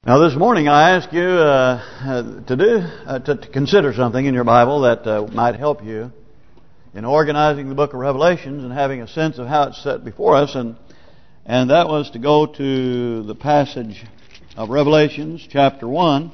Now, this morning I ask you to consider something in your Bible that might help you in organizing the book of Revelations and having a sense of how it's set before us, and that was to go to the passage of Revelations chapter 1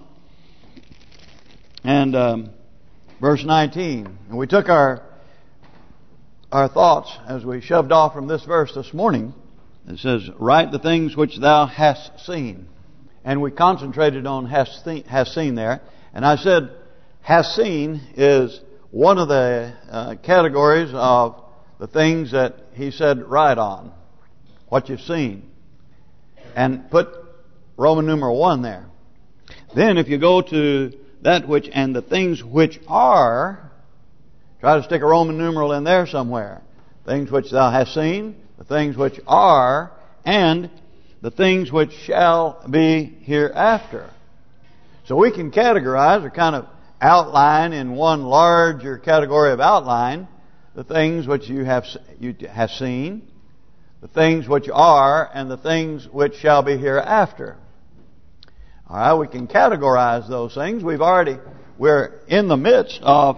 and verse 19. And we took our thoughts as we shoved off from this verse this morning. It says, "Write the things which thou hast seen." And we concentrated on has seen there. And I said, has seen is one of the categories of the things that he said write on. What you've seen. And put Roman numeral 1 there. Then if you go to that which and the things which are, try to stick a Roman numeral in there somewhere. Things which thou hast seen, the things which are, and the things which shall be hereafter. So we can categorize or kind of outline in one larger category of outline the things which you have seen, the things which are, and the things which shall be hereafter. All right, we can categorize those things. We're in the midst of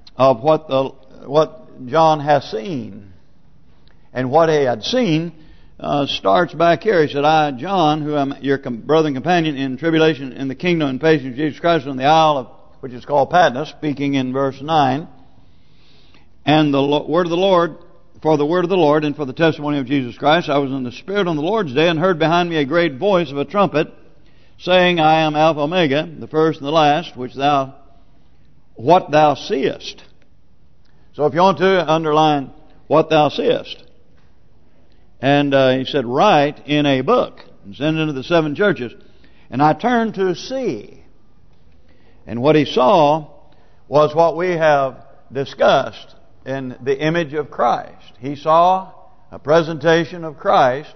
what John has seen, and what he had seen starts back here. He said, "I, John, who am your brother and companion in tribulation, in the kingdom and patience of Jesus Christ, on the isle of which is called Patmos," speaking in verse 9, "and the word of the Lord, for the word of the Lord and for the testimony of Jesus Christ, I was in the Spirit on the Lord's day, and heard behind me a great voice of a trumpet, saying, I am Alpha Omega, the first and the last, what thou seest." So if you want to underline what thou seest. And he said, "Write in a book and send it into the 7 churches." And I turned to see. And what he saw was what we have discussed in the image of Christ. He saw a presentation of Christ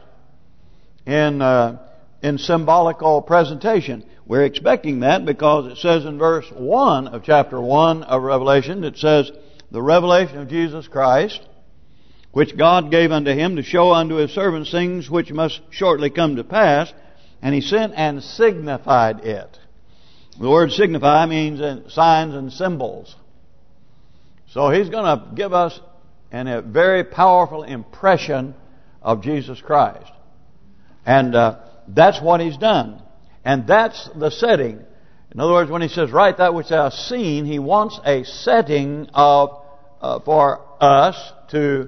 in symbolical presentation. We're expecting that because it says in verse 1 of chapter 1 of Revelation, it says, "The revelation of Jesus Christ, which God gave unto him to show unto his servants things which must shortly come to pass. And he sent and signified it." The word signify means signs and symbols. So he's going to give us a very powerful impression of Jesus Christ. And that's what he's done. And that's the setting. In other words, when he says, "Write that which thou hast seen," he wants a setting for us to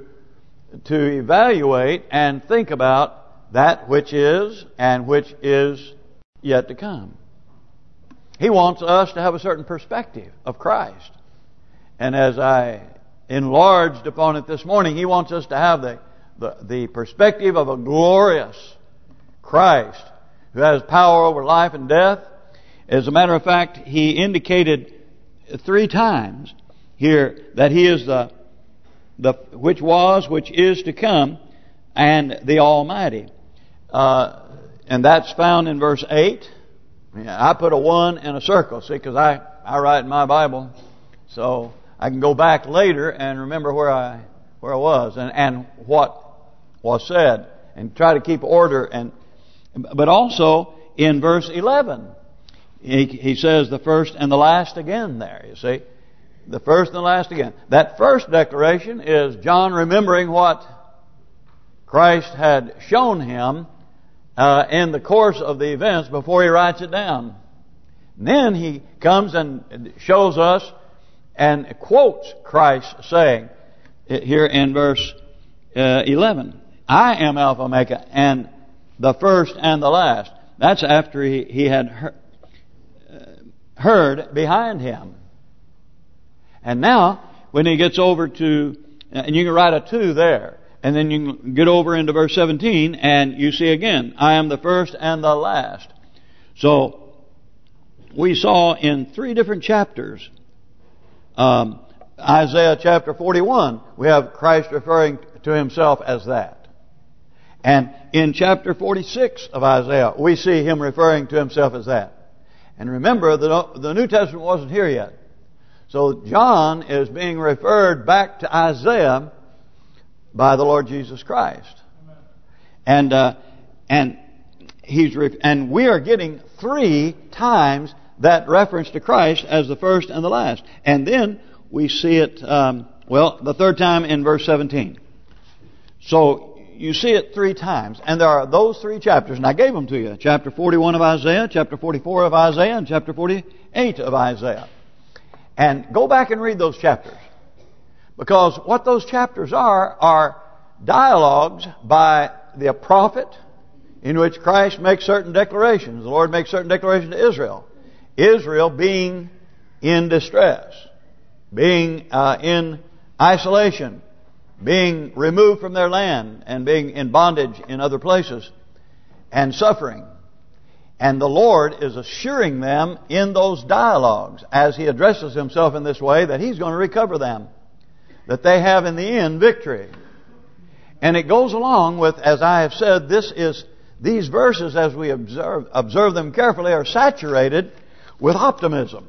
evaluate and think about that which is and which is yet to come. He wants us to have a certain perspective of Christ. And as I enlarged upon it this morning, he wants us to have the perspective of a glorious Christ who has power over life and death. As a matter of fact, he indicated 3 times here that he is the which was, which is to come, and the Almighty. And that's found in verse 8. I put a 1 in a circle, see, because I write in my Bible, so I can go back later and remember where I was and what was said, and try to keep order. But also in verse 11, he says the first and the last again there, you see. The first and the last again. That first declaration is John remembering what Christ had shown him in the course of the events before he writes it down. And then he comes and shows us and quotes Christ saying here in verse 11, "I am Alpha Omega, and the first and the last." That's after he had heard behind him. And now, when he gets over to, and you can write a 2 there, and then you can get over into verse 17, and you see again, "I am the first and the last." So, we saw in 3 different chapters, Isaiah chapter 41, we have Christ referring to himself as that. And in chapter 46 of Isaiah, we see him referring to himself as that. And remember, the New Testament wasn't here yet. So John is being referred back to Isaiah by the Lord Jesus Christ. Amen. And we are getting 3 times that reference to Christ as the first and the last. And then we see it, the third time in verse 17. So you see it 3 times. And there are those 3 chapters. And I gave them to you. Chapter 41 of Isaiah, chapter 44 of Isaiah, and chapter 48 of Isaiah. And go back and read those chapters. Because what those chapters are dialogues by the prophet in which Christ makes certain declarations. The Lord makes certain declarations to Israel. Israel being in distress, being in isolation, being removed from their land and being in bondage in other places and suffering. And the Lord is assuring them in those dialogues as He addresses Himself in this way that He's going to recover them, that they have in the end victory. And it goes along with, as I have said, these verses, as we observe them carefully, are saturated with optimism.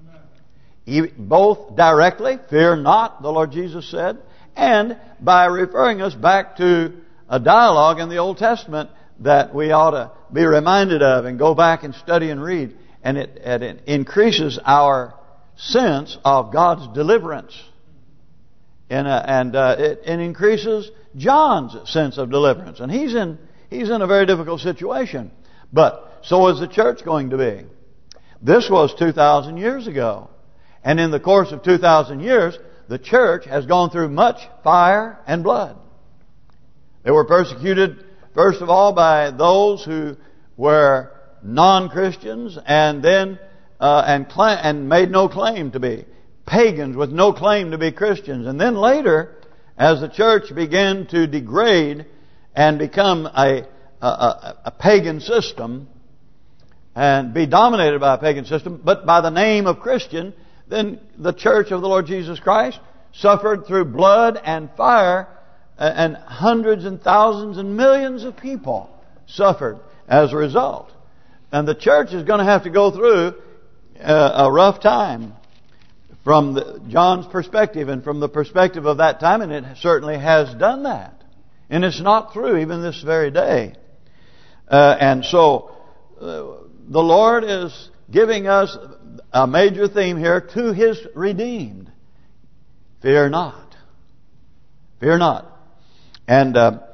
Both directly, fear not, the Lord Jesus said, and by referring us back to a dialogue in the Old Testament that we ought to be reminded of and go back and study and read. And it increases our sense of God's deliverance. And it increases John's sense of deliverance. And he's in a very difficult situation. But so is the church going to be. This was 2,000 years ago. And in the course of 2,000 years, the church has gone through much fire and blood. They were persecuted, first of all, by those who were non-Christians, and then and made no claim to be pagans with no claim to be Christians. And then later, as the church began to degrade and become a pagan system and be dominated by a pagan system, but by the name of Christian, then the church of the Lord Jesus Christ suffered through blood and fire, and hundreds and thousands and millions of people suffered as a result. And the church is going to have to go through a rough time from John's perspective and from the perspective of that time, and it certainly has done that. And it's not through even this very day. And so the Lord is giving us a major theme here to His redeemed. Fear not. Fear not. And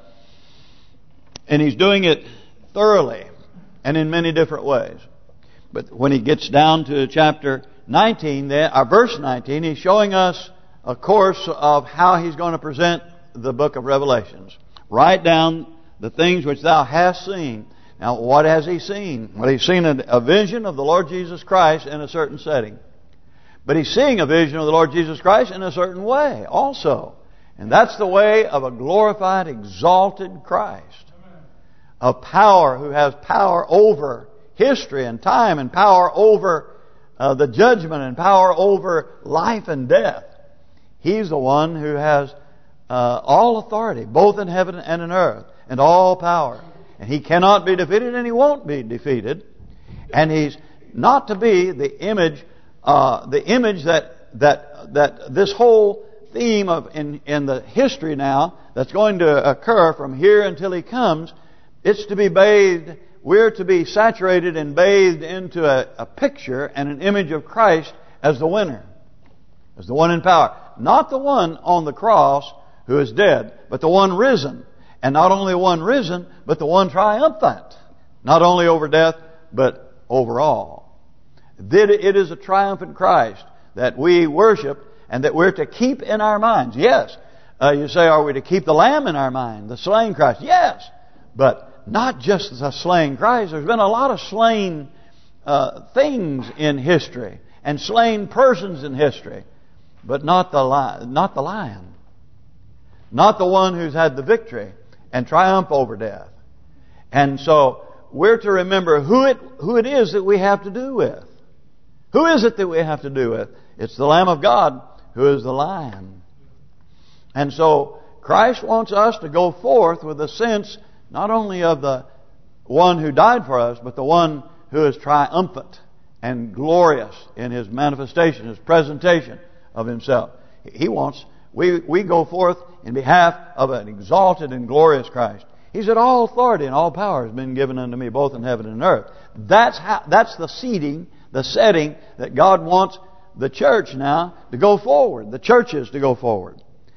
He's doing it thoroughly and in many different ways. But when He gets down to chapter 19, verse 19, He's showing us a course of how He's going to present the book of Revelations. Write down the things which thou hast seen. Now, what has He seen? Well, He's seen a vision of the Lord Jesus Christ in a certain setting. But He's seeing a vision of the Lord Jesus Christ in a certain way also. And that's the way of a glorified, exalted Christ. Of power, who has power over history and time, and power over the judgment, and power over life and death. He's the one who has all authority, both in heaven and in earth, and all power. And He cannot be defeated, and He won't be defeated. And He's not to be the image that this whole theme of in the history now that's going to occur from here until He comes. It's to be bathed. We're to be saturated and bathed into a picture and an image of Christ as the winner, as the one in power, not the one on the cross who is dead, but the one risen. And not only the one risen, but the one triumphant. Not only over death, but over all. It is a triumphant Christ that we worship and that we're to keep in our minds. Yes. You say, are we to keep the Lamb in our mind? The slain Christ? Yes. But not just the slain Christ. There's been a lot of slain things in history. And slain persons in history. But not the lion. Not the one who's had the victory and triumph over death. And so we're to remember who it is that we have to do with. Who is it that we have to do with? It's the Lamb of God who is the Lion. And so Christ wants us to go forth with a sense not only of the one who died for us, but the one who is triumphant and glorious in His manifestation, His presentation of Himself. He wants, we go forth in behalf of an exalted and glorious Christ. He said, all authority and all power has been given unto me, both in heaven and earth. That's the seating, the setting that God wants the church now to go forward. The churches to go forward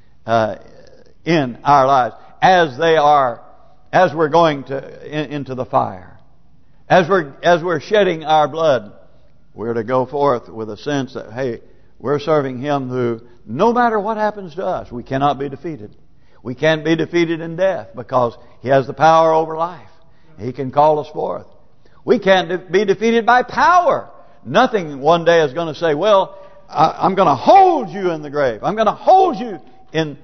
in our lives as we're going into the fire, as we're shedding our blood. We're to go forth with a sense that, hey, we're serving Him who, no matter what happens to us, we cannot be defeated. We can't be defeated in death because He has the power over life. He can call us forth. We can't be defeated by power. Nothing one day is going to say, well, I'm going to hold you in the grave. I'm going to hold you in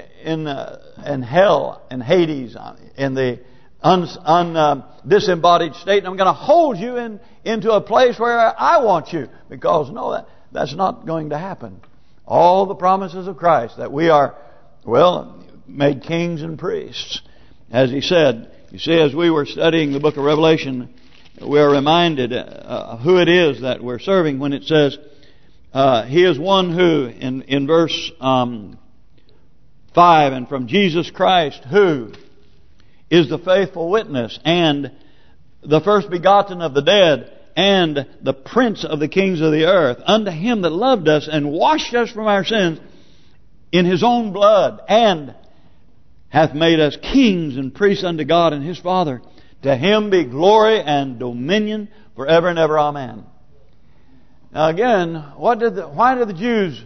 hell and Hades, in the disembodied state, and I'm going to hold you into a place where I want you. Because no, that's not going to happen. All the promises of Christ that we are, made kings and priests, as He said. You see, as we were studying the book of Revelation, we are reminded who it is that we're serving when it says, He is one who, in verse 5, and from Jesus Christ, who is the faithful witness and the first begotten of the dead and the prince of the kings of the earth, unto Him that loved us and washed us from our sins in His own blood, and hath made us kings and priests unto God and His Father. To Him be glory and dominion forever and ever. Amen. Now again, why did the Jews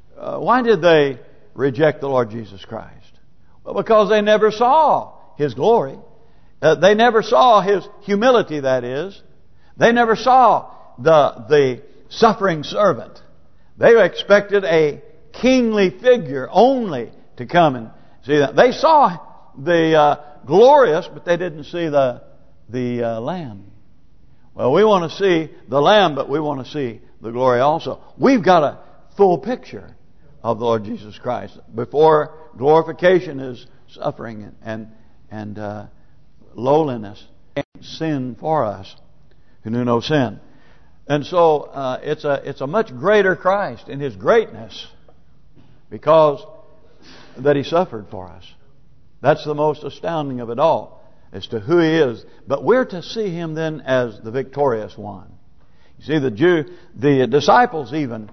reject the Lord Jesus Christ? Well, because they never saw His glory. They never saw His humility, that is. They never saw the suffering servant. They expected a kingly figure only to come and see that. They saw the glorious, but they didn't see the Lamb. Well, we want to see the Lamb, but we want to see the glory also. We've got a full picture of the Lord Jesus Christ. Before glorification is suffering and lowliness and sin for us who knew no sin. And so it's a much greater Christ in His greatness because that He suffered for us. That's the most astounding of it all, as to who He is. But we're to see Him then as the victorious one. You see, the disciples even,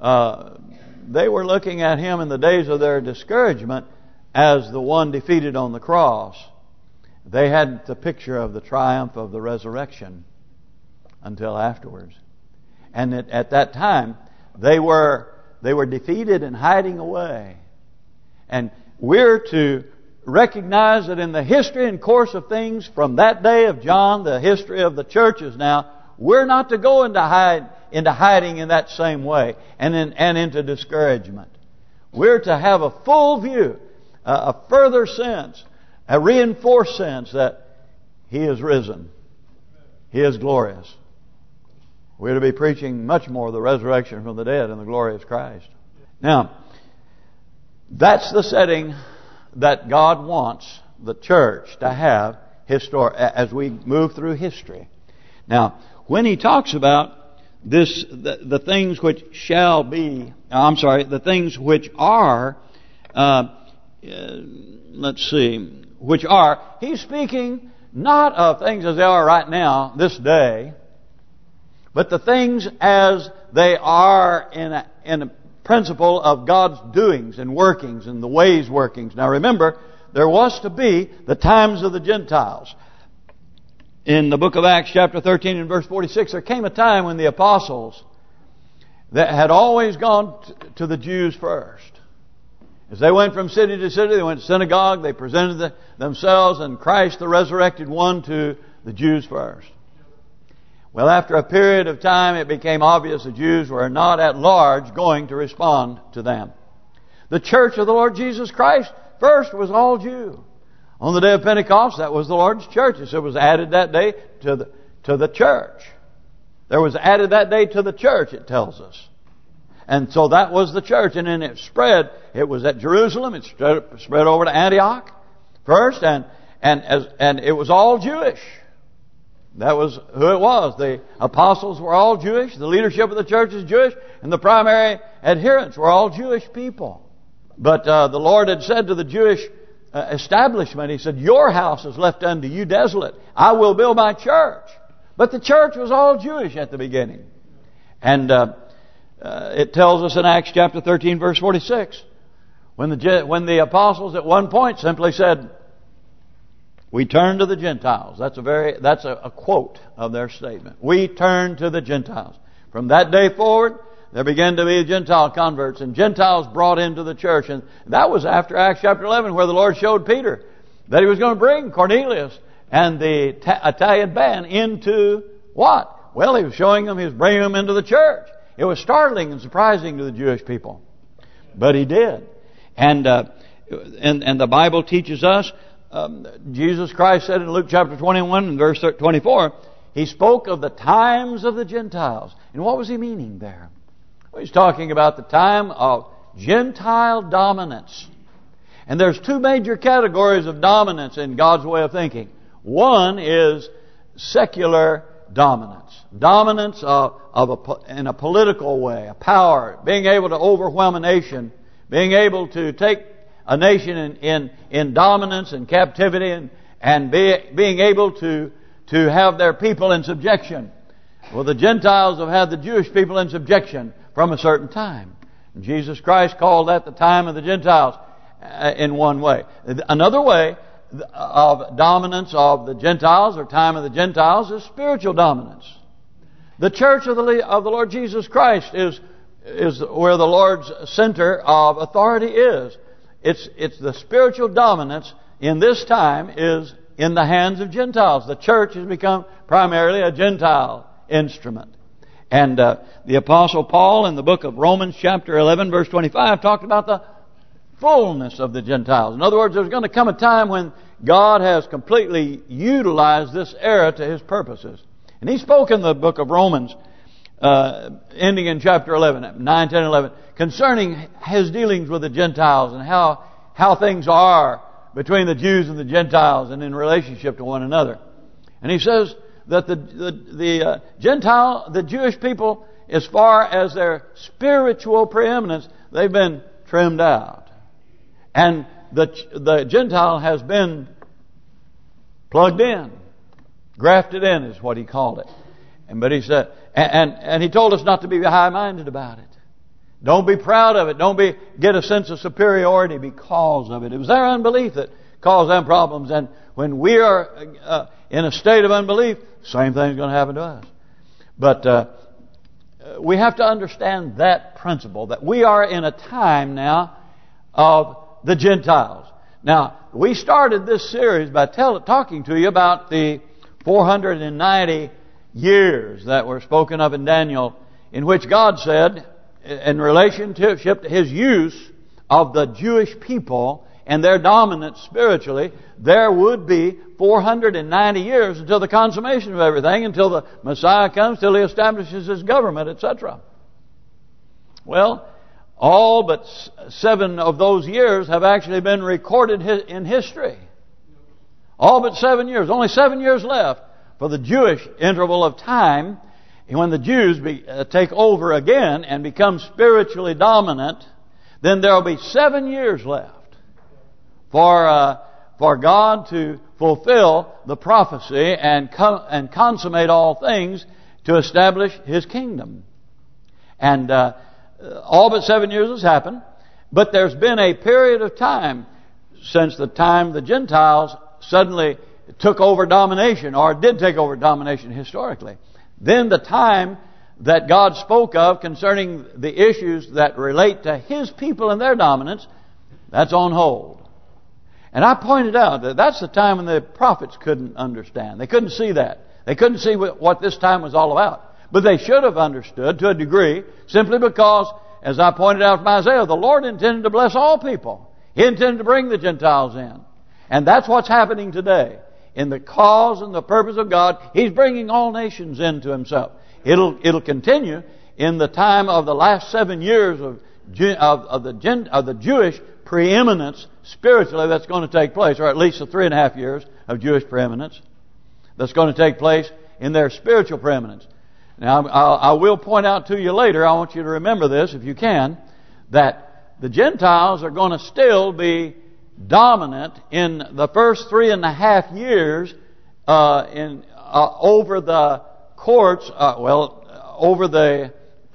they were looking at Him in the days of their discouragement as the one defeated on the cross. They hadn't the picture of the triumph of the resurrection until afterwards. And at that time, they were defeated and hiding away. And we're to recognize that in the history and course of things from that day of John, the history of the churches now, we're not to go into hiding in that same way and into discouragement. We're to have a full view, a further sense, a reinforced sense that He is risen. He is glorious. We're to be preaching much more of the resurrection from the dead and the glorious Christ. Now, that's the setting that God wants the church to have as we move through history. Now, when He talks about this, the things which shall be, the things which are, which are, He's speaking not of things as they are right now, this day, but the things as they are in a principle of God's doings and workings and the ways workings. Now remember, there was to be the times of the Gentiles. In the book of Acts chapter 13 and verse 46, there came a time when the apostles that had always gone to the Jews first. As they went from city to city, they went to synagogue, they presented themselves and Christ the resurrected one to the Jews first. Well, after a period of time, it became obvious the Jews were not at large going to respond to them. The church of the Lord Jesus Christ first was all Jew. On the day of Pentecost, that was the Lord's church. It was added that day to the church. There was added that day to the church, it tells us. And so that was the church. And then it spread. It was at Jerusalem. It spread over to Antioch first. And it was all Jewish. That was who it was. The apostles were all Jewish. The leadership of the church is Jewish. And the primary adherents were all Jewish people. But the Lord had said to the Jewish establishment. He said, your house is left unto you desolate. I will build my church. But the church was all Jewish at the beginning. And it tells us in Acts chapter 13 verse 46, when the apostles at one point simply said, we turn to the Gentiles. That's a quote of their statement. We turn to the Gentiles. From that day forward, there began to be Gentile converts and Gentiles brought into the church. And that was after Acts chapter 11, where the Lord showed Peter that He was going to bring Cornelius and the Italian band into what? Well, He was showing them, He was bringing them into the church. It was startling and surprising to the Jewish people. But He did. And the Bible teaches us, Jesus Christ said in Luke chapter 21 and verse 24, He spoke of the times of the Gentiles. And what was He meaning there? Well, He's talking about the time of Gentile dominance. And there's two major categories of dominance in God's way of thinking. One is secular dominance. Dominance in a political way, a power, being able to overwhelm a nation, being able to take a nation in dominance and captivity and being able to have their people in subjection. Well, the Gentiles have had the Jewish people in subjection from a certain time. And Jesus Christ called that the time of the Gentiles in one way. Another way of dominance of the Gentiles, or time of the Gentiles, is spiritual dominance. The church of the Lord Jesus Christ is where the Lord's center of authority is. It's the spiritual dominance in this time is in the hands of Gentiles. The church has become primarily a Gentile instrument. And the Apostle Paul in the book of Romans chapter 11 verse 25 talked about the fullness of the Gentiles. In other words, there's going to come a time when God has completely utilized this era to His purposes. And He spoke in the book of Romans, ending in chapter 11, 9, 10, 11, concerning His dealings with the Gentiles and how things are between the Jews and the Gentiles and in relationship to one another. And He says that the Jewish people, as far as their spiritual preeminence, they've been trimmed out. And the Gentile has been plugged in. Grafted in is what He called it. But He said, and He told us not to be high-minded about it. Don't be proud of it. Don't get a sense of superiority because of it. It was their unbelief that caused them problems. And when we are in a state of unbelief, same thing's going to happen to us. But we have to understand that principle, that we are in a time now of the Gentiles. Now, we started this series by talking to you about the 490 years that were spoken of in Daniel, in which God said, in relationship to His use of the Jewish people and their dominance spiritually, there would be 490 years until the consummation of everything, until the Messiah comes, till He establishes His government, etc. Well, all but 7 of those years have actually been recorded in history. All but 7 years. Only 7 years left for the Jewish interval of time. And when the Jews take over again and become spiritually dominant, then there will be 7 years left for God to fulfill the prophecy and consummate all things to establish His kingdom. And all but 7 years has happened, but there's been a period of time since the time the Gentiles suddenly took over domination, or did take over domination historically. Then the time that God spoke of concerning the issues that relate to His people and their dominance, that's on hold. And I pointed out that that's the time when the prophets couldn't understand. They couldn't see that. They couldn't see what this time was all about. But they should have understood to a degree, simply because, as I pointed out from Isaiah, the Lord intended to bless all people. He intended to bring the Gentiles in. And that's what's happening today. In the cause and the purpose of God, He's bringing all nations into Himself. It'll continue in the time of the last 7 years of the Jewish preeminence spiritually that's going to take place, or at least the 3.5 years of Jewish preeminence that's going to take place in their spiritual preeminence. Now, I will point out to you later, I want you to remember this if you can, that the Gentiles are going to still be dominant in the first 3.5 years over the courts, over the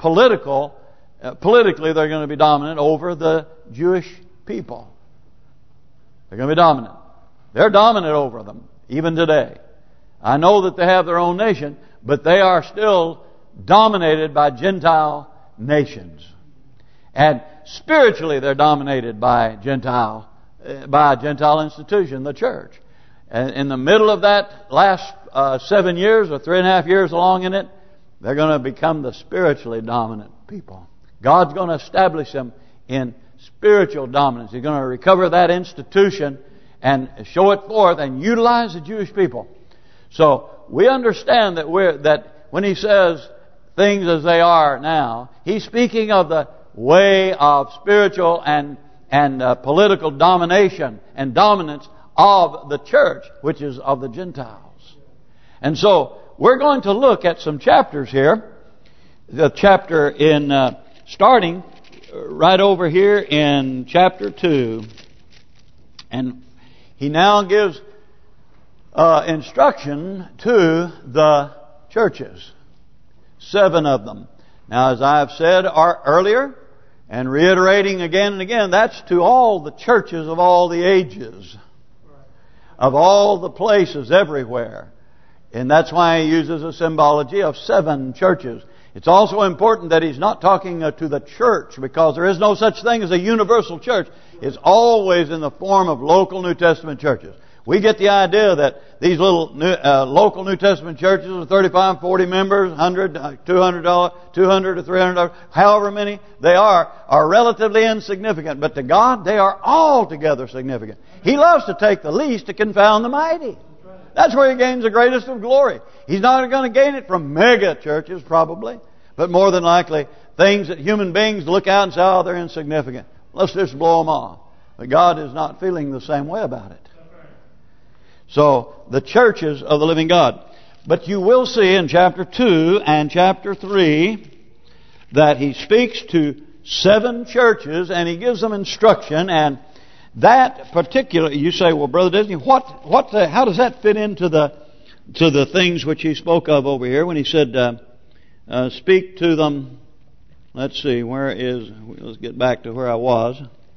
politically they're going to be dominant over the Jewish people. They're going to be dominant. They're dominant over them, even today. I know that they have their own nation, but they are still dominated by Gentile nations. And spiritually they're dominated by a Gentile institution, the church. And in the middle of that last 7 years or 3.5 years along in it, they're going to become the spiritually dominant people. God's going to establish them in spiritual dominance. He's going to recover that institution and show it forth and utilize the Jewish people. So we understand that when he says things as they are now, he's speaking of the way of spiritual and political domination and dominance of the church, which is of the Gentiles. And so we're going to look at some chapters here. The chapter in starting right over here in chapter 2, and he now gives instruction to the churches, 7 of them. Now, as I have said earlier, and reiterating again and again, that's to all the churches of all the ages, of all the places, everywhere. And that's why he uses a symbology of 7 churches. It's also important that he's not talking to the church, because there is no such thing as a universal church. It's always in the form of local New Testament churches. We get the idea that these little local New Testament churches of 35, 40 members, 100, $200, $200 to $300, however many they are relatively insignificant. But to God, they are altogether significant. He loves to take the least to confound the mighty. That's where he gains the greatest of glory. He's not going to gain it from mega churches, probably, but more than likely things that human beings look out and say, oh, they're insignificant. Let's just blow them off. But God is not feeling the same way about it. So, the churches of the living God. But you will see in chapter 2 and chapter 3 that he speaks to 7 churches and he gives them instruction. And that particular, you say, well, Brother Disney, how does that fit into the things which he spoke of over here when he said, speak to them? Let's see, let's get back to where I was.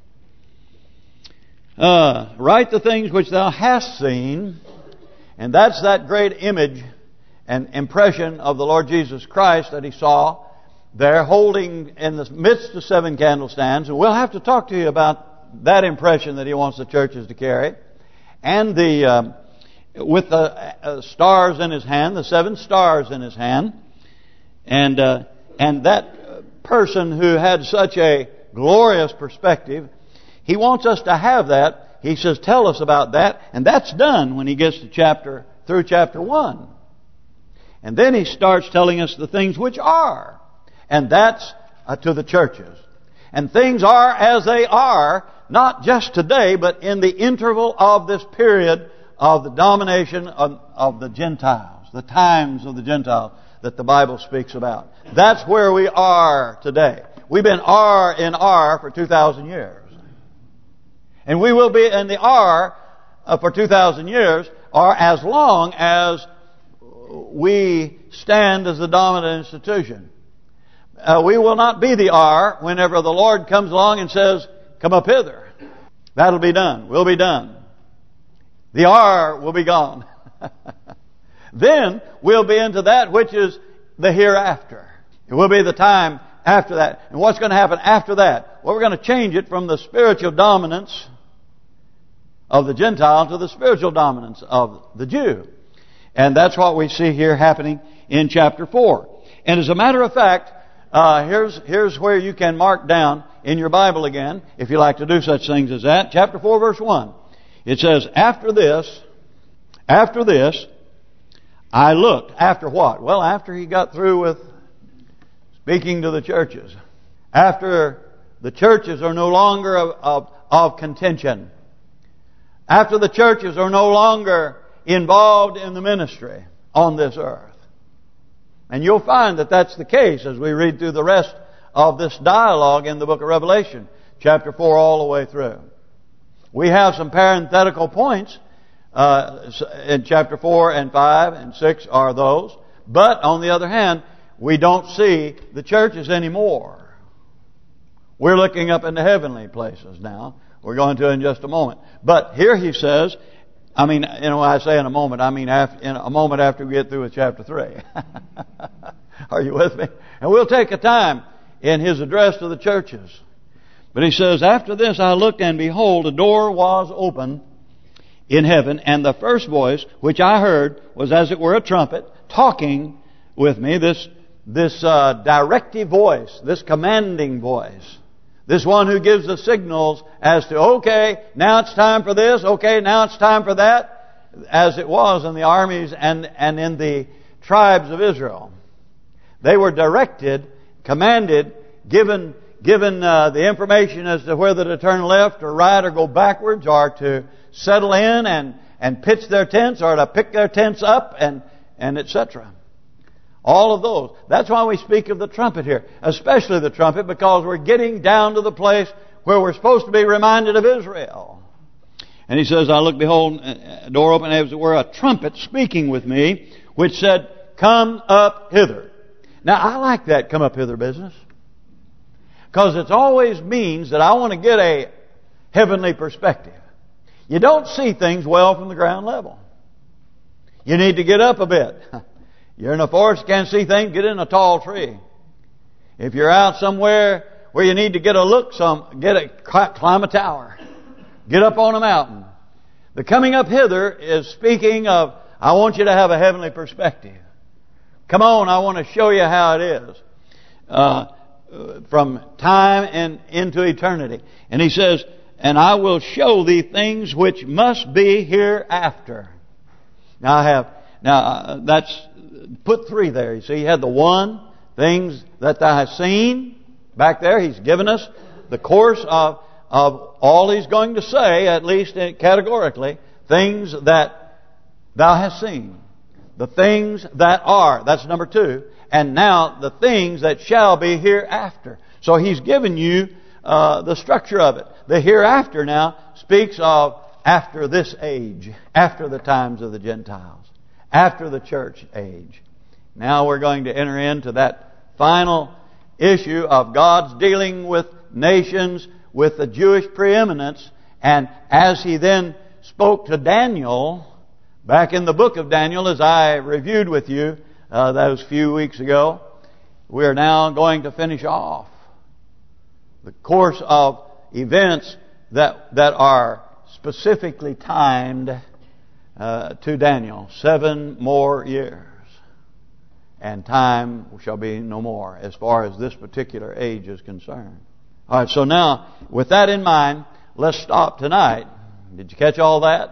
Write the things which thou hast seen, and that's that great image and impression of the Lord Jesus Christ that he saw there holding in the midst of 7 candlestands. And we'll have to talk to you about that impression that he wants the churches to carry, and with the stars in his hand, the 7 stars in his hand, and that person who had such a glorious perspective. He wants us to have that. He says, tell us about that. And that's done when he gets to through chapter 1. And then he starts telling us the things which are. And that's to the churches. And things are as they are, not just today, but in the interval of this period of the domination of the Gentiles, the times of the Gentiles that the Bible speaks about. That's where we are today. We've been in for 2,000 years. And we will be in the for 2,000 years, or as long as we stand as the dominant institution. We will not be the whenever the Lord comes along and says, come up hither. That'll be done. We'll be done. The will be gone. Then we'll be into that which is the hereafter. It will be the time after that. And what's going to happen after that? Well, we're going to change it from the spiritual dominance of the Gentile to the spiritual dominance of the Jew. And that's what we see here happening in chapter 4. And as a matter of fact, here's where you can mark down in your Bible again, if you like to do such things as that. Chapter 4, verse 1. It says, after this, I looked. After what? Well, after he got through with speaking to the churches. After the churches are no longer of contention. After the churches are no longer involved in the ministry on this earth. And you'll find that that's the case as we read through the rest of this dialogue in the book of Revelation, chapter 4 all the way through. We have some parenthetical points in chapter 4 and 5 and 6 are those. But on the other hand, we don't see the churches anymore. We're looking up into heavenly places now. We're going to in just a moment. But here he says, when I say in a moment, I mean in a moment after we get through with chapter 3. Are you with me? And we'll take a time in his address to the churches. But he says, after this I looked, and behold, a door was open in heaven, and the first voice which I heard was as it were a trumpet talking with me. This directive voice, this commanding voice, this one who gives the signals as to, okay, now it's time for this, okay, now it's time for that, as it was in the armies and in the tribes of Israel. They were directed, commanded, given the information as to whether to turn left or right or go backwards or to settle in and pitch their tents or to pick their tents up and etc. All of those. That's why we speak of the trumpet here. Especially the trumpet, because we're getting down to the place where we're supposed to be reminded of Israel. And he says, I looked, behold, a door open, as it were a trumpet speaking with me, which said, come up hither. Now I like that come up hither business. Because it always means that I want to get a heavenly perspective. You don't see things well from the ground level. You need to get up a bit. You're in a forest, you can't see things, get in a tall tree. If you're out somewhere where you need to get a look, climb a tower. Get up on a mountain. The coming up hither is speaking of, I want you to have a heavenly perspective. Come on, I want to show you how it is. From time and into eternity. And he says, and I will show thee things which must be hereafter. Now that's put 3 there. You see, he had the 1, things that thou hast seen. Back there, he's given us the course of all he's going to say, at least categorically, things that thou hast seen. The things that are. That's number 2. And now the things that shall be hereafter. So he's given you the structure of it. The hereafter now speaks of after this age, after the times of the Gentiles, after the church age. Now we're going to enter into that final issue of God's dealing with nations with the Jewish preeminence. And as he then spoke to Daniel, back in the book of Daniel, as I reviewed with you those few weeks ago, we are now going to finish off the course of events that are specifically timed to Daniel. 7 more years. And time shall be no more as far as this particular age is concerned. All right, so now, with that in mind, let's stop tonight. Did you catch all that?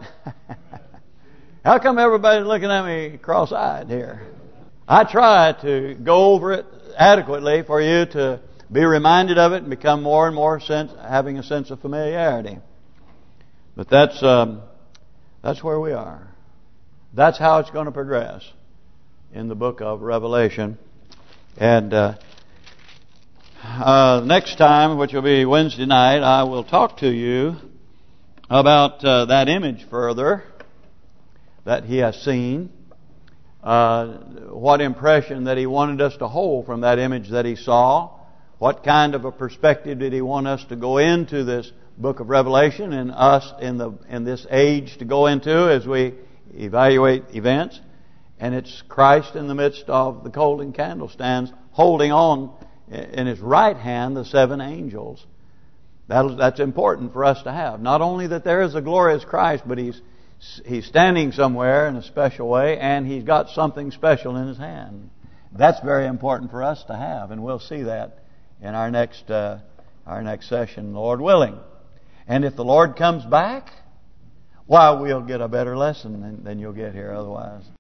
How come everybody's looking at me cross-eyed here? I try to go over it adequately for you to be reminded of it and become more and more having a sense of familiarity. But that's where we are. That's how it's going to progress in the book of Revelation. And next time, which will be Wednesday night, I will talk to you about that image further that he has seen. What impression that he wanted us to hold from that image that he saw. What kind of a perspective did he want us to go into this book of Revelation and us in this age to go into as we evaluate events. And it's Christ in the midst of the golden candlestands holding on in his right hand the 7 angels. That's important for us to have. Not only that there is a glorious Christ, but he's standing somewhere in a special way, and he's got something special in his hand. That's very important for us to have, and we'll see that in our next session, Lord willing. And if the Lord comes back, why, we'll get a better lesson than you'll get here otherwise.